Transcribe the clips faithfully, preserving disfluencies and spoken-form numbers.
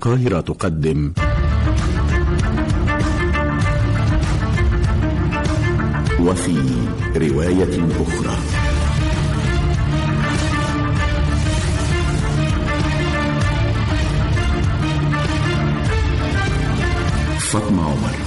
القاهرة تقدم وفي رواية أخرى. فاطمة عمر.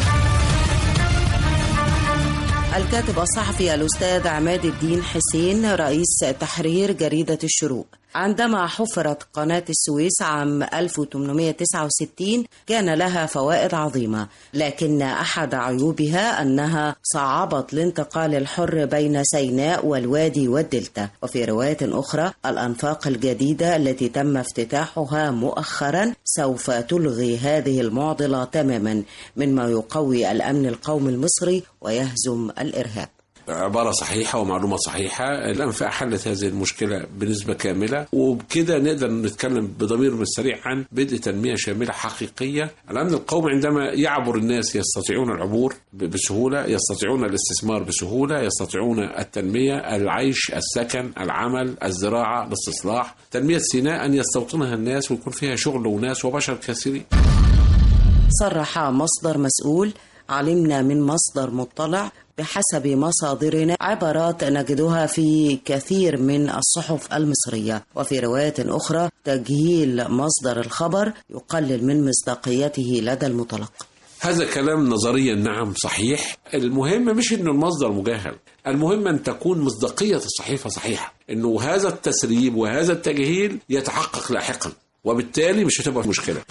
الكاتب الصحفي الأستاذ عماد الدين حسين رئيس تحرير جريدة الشروق. عندما حفرت قناة السويس عام ألف وثمانمائة وتسعة وستين كان لها فوائد عظيمة، لكن أحد عيوبها أنها صعبت الانتقال الحر بين سيناء والوادي والدلتا. وفي رواية أخرى الأنفاق الجديدة التي تم افتتاحها مؤخرا سوف تلغي هذه المعضلة تماما، مما يقوي الأمن القومي المصري ويهزم الإرهاب. عبارة صحيحة ومعلومة صحيحة. الأنفاق حلت هذه المشكلة بنسبة كاملة، وبكده نقدر نتكلم بضمير سريع عن بدء تنمية شاملة حقيقية. الأمن القومي عندما يعبر الناس يستطيعون العبور بسهولة، يستطيعون الاستثمار بسهولة، يستطيعون التنمية، العيش، السكن، العمل، الزراعة، الاستصلاح. تنمية سيناء أن يستوطنها الناس ويكون فيها شغل وناس وبشر كثيرين. صرح مصدر مسؤول: علمنا من مصدر مطلع بحسب مصادرنا عبارات نجدها في كثير من الصحف المصرية. وفي رواية أخرى تجهيل مصدر الخبر يقلل من مصداقيته لدى المتلقي. هذا كلام نظريا نعم صحيح. المهم مش إنه المصدر مجهل، المهم أن تكون مصداقية الصحيفة صحيحة، إنه هذا التسريب وهذا التجهيل يتحقق لاحقا، وبالتالي مش هتبقى مشكلة.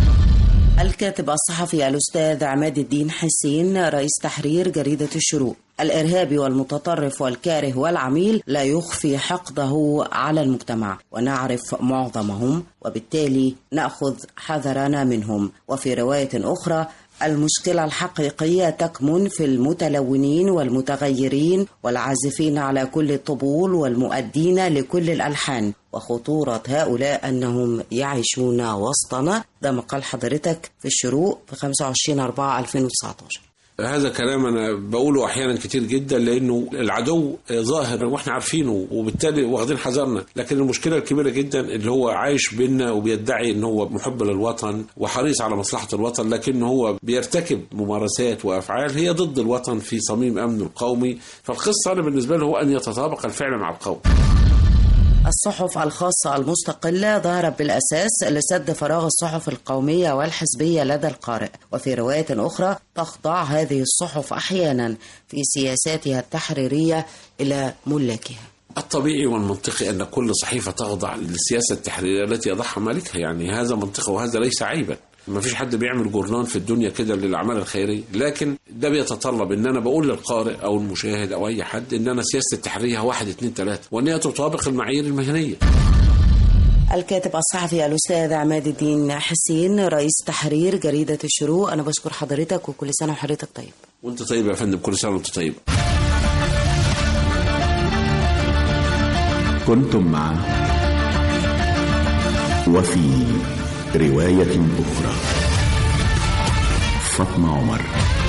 الكاتب الصحفي الأستاذ عماد الدين حسين رئيس تحرير جريدة الشروق. الإرهابي والمتطرف والكاره والعميل لا يخفي حقده على المجتمع، ونعرف معظمهم وبالتالي نأخذ حذرنا منهم. وفي رواية أخرى المشكلة الحقيقية تكمن في المتلونين والمتغيرين والعازفين على كل الطبول والمؤدين لكل الألحان، وخطورة هؤلاء أنهم يعيشون وسطنا. ده مقال حضرتك في الشروق في خمسة وعشرين أربعة ألفين وتسعة عشر. هذا كلام أنا بقوله أحيانا كتير جدا، لأنه العدو ظاهر وإحنا عارفينه وبالتالي واخدين حذرنا، لكن المشكلة الكبيرة جدا اللي هو عايش بينا وبيدعي أنه هو محب للوطن وحريص على مصلحة الوطن، لكن هو بيرتكب ممارسات وأفعال هي ضد الوطن في صميم أمنه القومي. فالقصة أنا بالنسبة له هو أن يتطابق الفعل مع القول. الصحف الخاصة المستقلة ظهرت بالأساس لسد فراغ الصحف القومية والحزبية لدى القارئ. وفي رواية أخرى تخضع هذه الصحف أحيانا في سياساتها التحريرية إلى ملاكها. الطبيعي والمنطقي أن كل صحيفة تخضع للسياسة التحريرية التي يضعها مالكها، يعني هذا منطقي وهذا ليس عيبا. ما فيش حد بيعمل جورنال في الدنيا كده للأعمال الخيرية، لكن ده بيتطلب ان انا بقول للقارئ او المشاهد او اي حد ان انا سياسة التحريرية واحد اتنين تلاتة، وان هي تطابق المعايير المهنية. الكاتب الصحفي الأستاذ عماد الدين حسين رئيس تحرير جريدة الشروق، أنا بشكر حضرتك وكل سنة وحضرتك طيب. وانت طيب يا فندم، كل سنة وانت طيب. كنتم مع وفي رواية أخرى. فاطمة عمر.